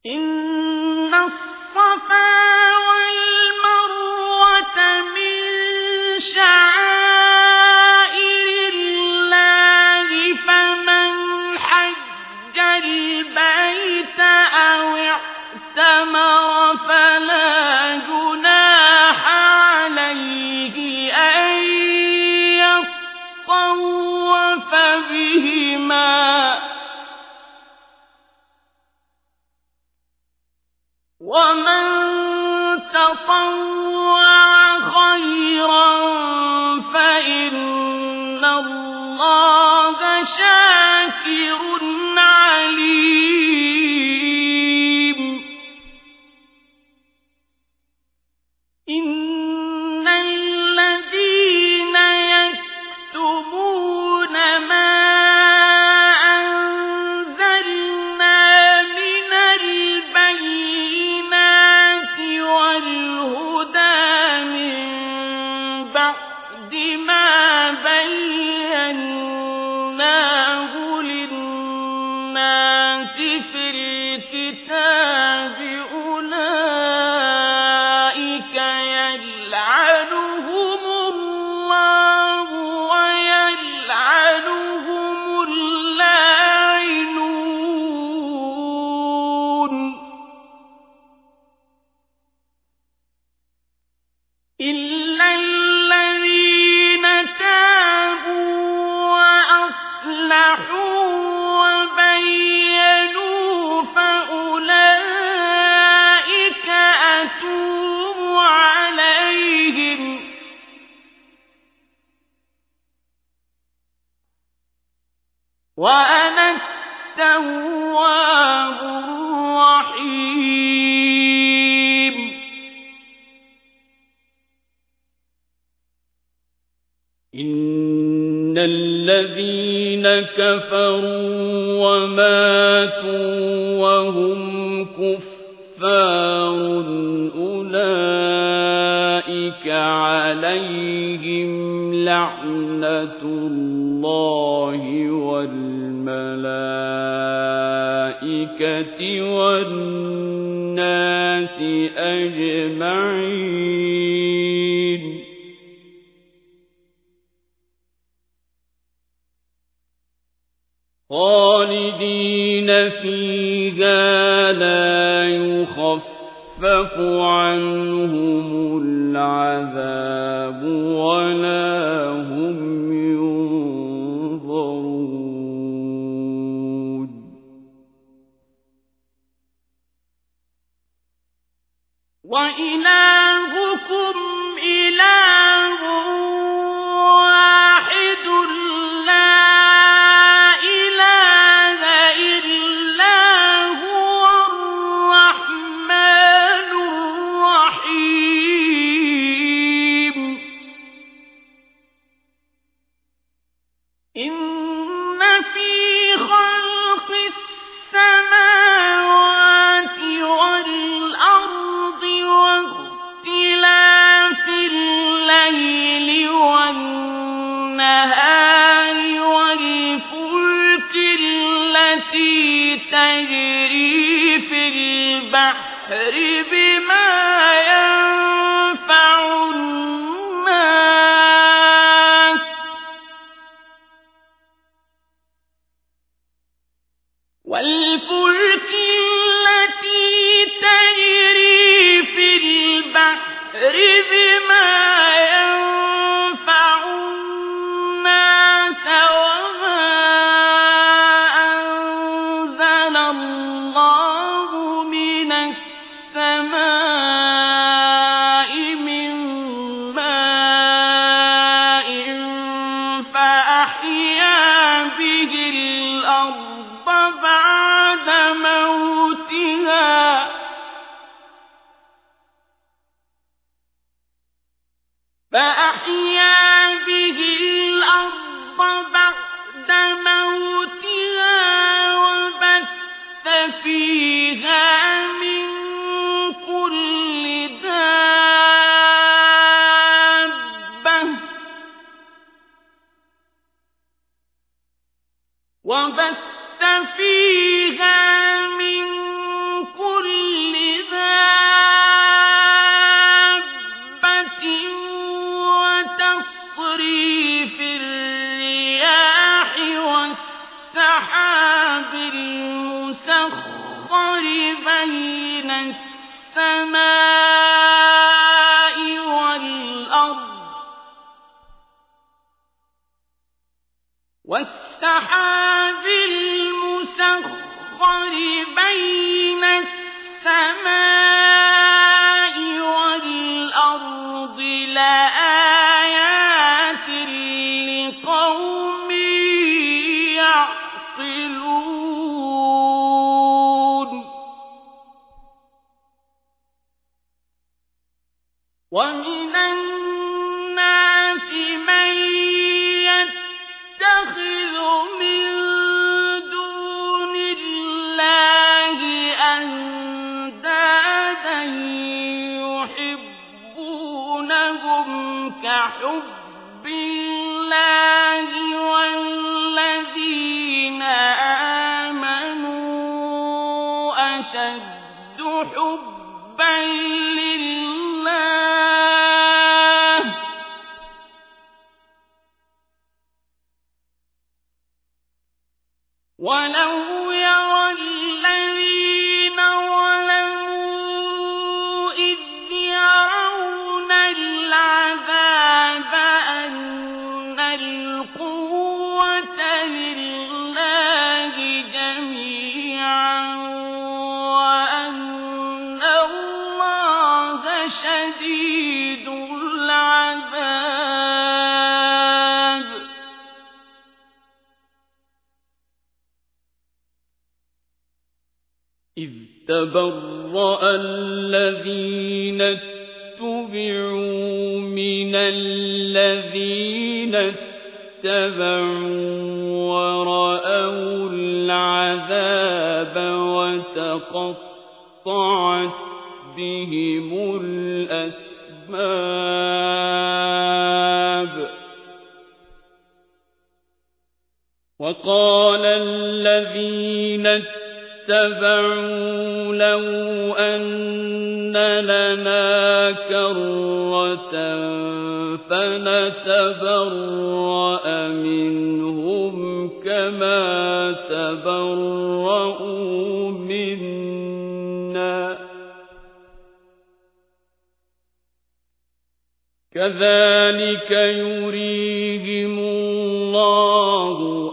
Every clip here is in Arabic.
إن الصفا والمروة من شعائر الله فمن حج البيت أو اعتمر فلا جناح عليه أن يطوف بهما ومن تطوع خيرا فإن الله شاكر عليم إن الذين يكتمون ما أنزلنا من البينات والهدى من بعد ما بيناه للناس في الكتاب أولئك يلعنهم الله ويلعنهم اللاعنون إلا الذين تابوا وأصلحوا وبينوا فأولئك أتوب عليهم وأنا التواب الرحيم إن الذين كفروا وماتوا وهم كفار أولئك عليهم لعنة الله والملائكة والناس أجمعين خالدين فيها لا يخفف عنهم العذاب ولا هم ينظرون وإلهكم إله واحد لا إله إلا هو الرحمن الرحيم إن في خلق السماوات والأرض واختلاف الليل والنهار والفلك التي تجري في البحر بما ينفع الناس والفلك التي تجري في البحر بما ينفع الناس وما أنزل الله من السماء من ماء فأحيا به الأرض بعد موتها وبث فيها من كل دابة وبث فيها من كل بين السماء والأرض والسحاب المسخر بين السماء والأرض لآيات لقوم يعقلون ومن الناس من يتخذ من دون الله أندادا يحبونهم كحب الله والذين آمنوا أشد حبا لله ولو يرى الذين ظلموا إذ يرون العذاب أن القوة لله جميعا وأن الله شديد العذاب إذ تبرأ الذين اتبعوا من الذين اتبعوا ورأوا العذاب وتقطعت بهم الأسباب وقال الذين اتبعوا لو أن لنا كرة فنتبرأ منهم كما تبرأوا منا كذلك يريهم الله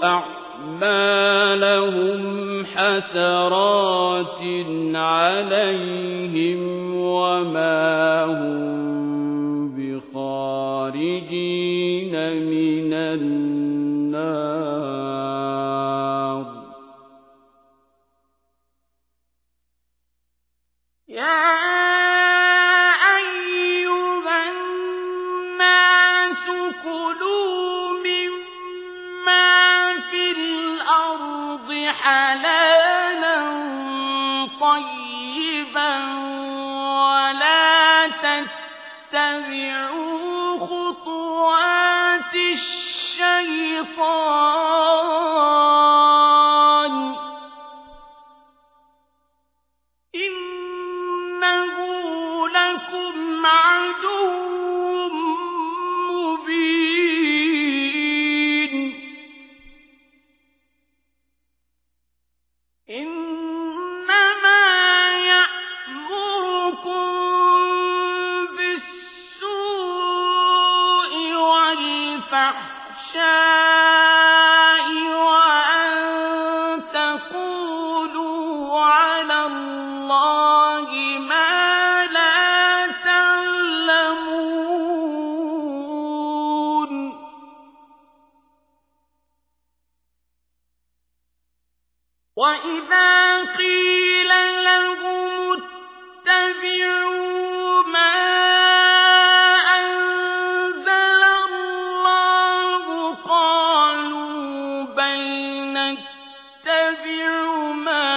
أعمالهم حسرات عليهم وما هم بخارجين من النار يا أيها الناس كلوا مما في الأرض حلالا طيبا ولا تتبعوا خطوات الشيطان إنه لكم عدو مبين إنما يأمركم بالسوء والفحشاء وأن تقولوا على الله ما لا تعلمون وإذا قيل لهم اتبعوا ما أنزل الله قالوا بل نتبع ما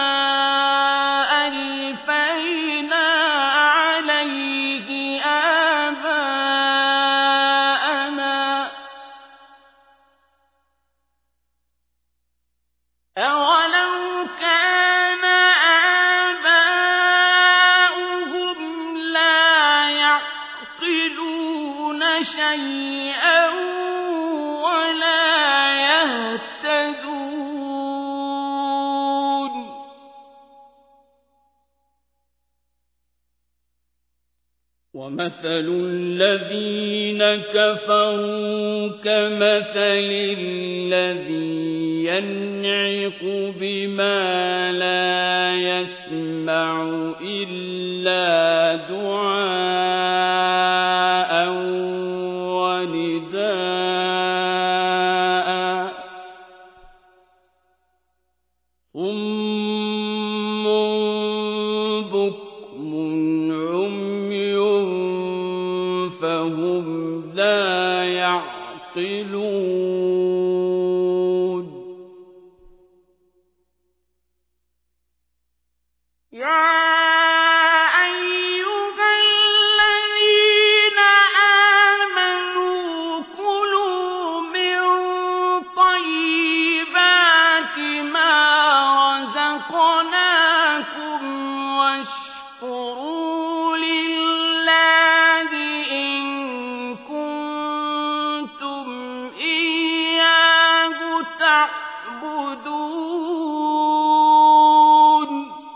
ألفينا عليه آباءنا أولو كان آباؤهم لا يعقلون شيئا ولا يهتدون وَمَثَلُ الَّذِينَ كَفَرُوا كَمَثَلِ الَّذِي يَنْعِقُ بِمَا لَا يَسْمَعُ إِلَّا دُعَاءً وَنِدَاءً صُمٌّ بُكْمٌ عُمْيٌ فَهُمْ لَا يَعْقِلُونَ واشكروا لله إن كنتم إياه تعبدون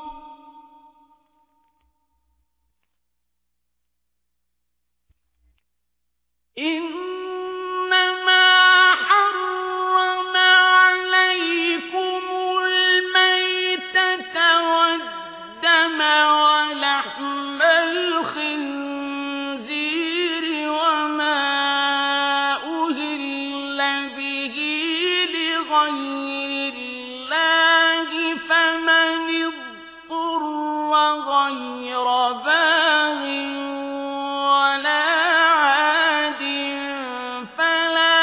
إنما حرم عليكم الميتة والدم ولحم الخنزير وما أهل به لغير الله فمن اضطر غير باغ ولا عاد فلا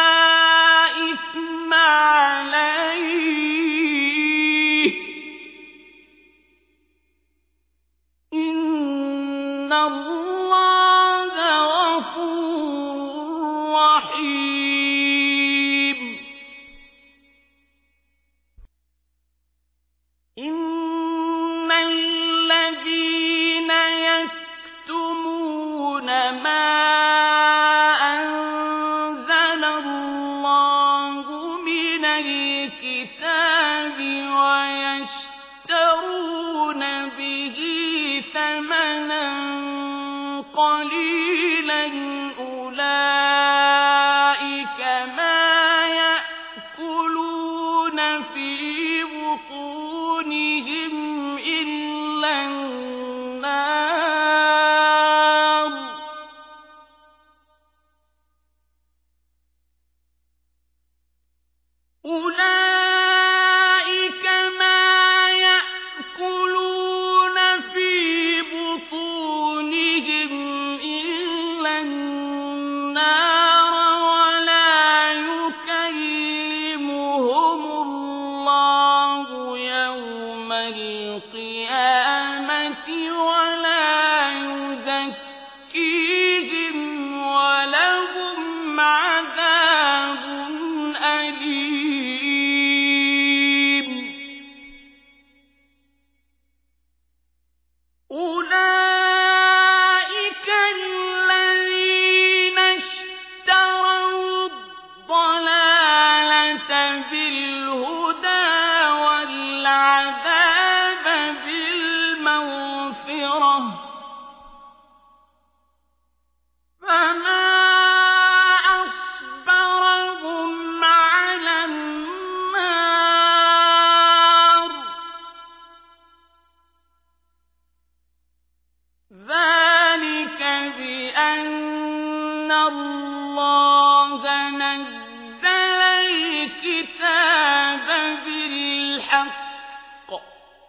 إثم عليه إن الله غفور رحيم إن الذين يكتمون ما أنزل الله من الكتاب ويشترون به ثمنا قليلا أولئك ما يأكلون في بطونهم إلا النار أولئك ما يأكلون في بطونهم إلا النار ولا يكلمهم الله يوم القيامة ولا يزكيهم ولهم عذاب أليم أولئك الذين اشتروا الضلالة بالهدى والعذاب بالمغفرة فما أصبرهم على النار ذلك بأن الله نزل الكتاب بالحق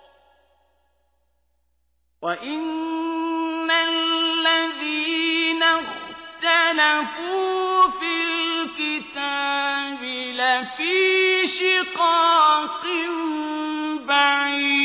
وإن الذين اختلفوا في الكتاب لفي شقاق بعيد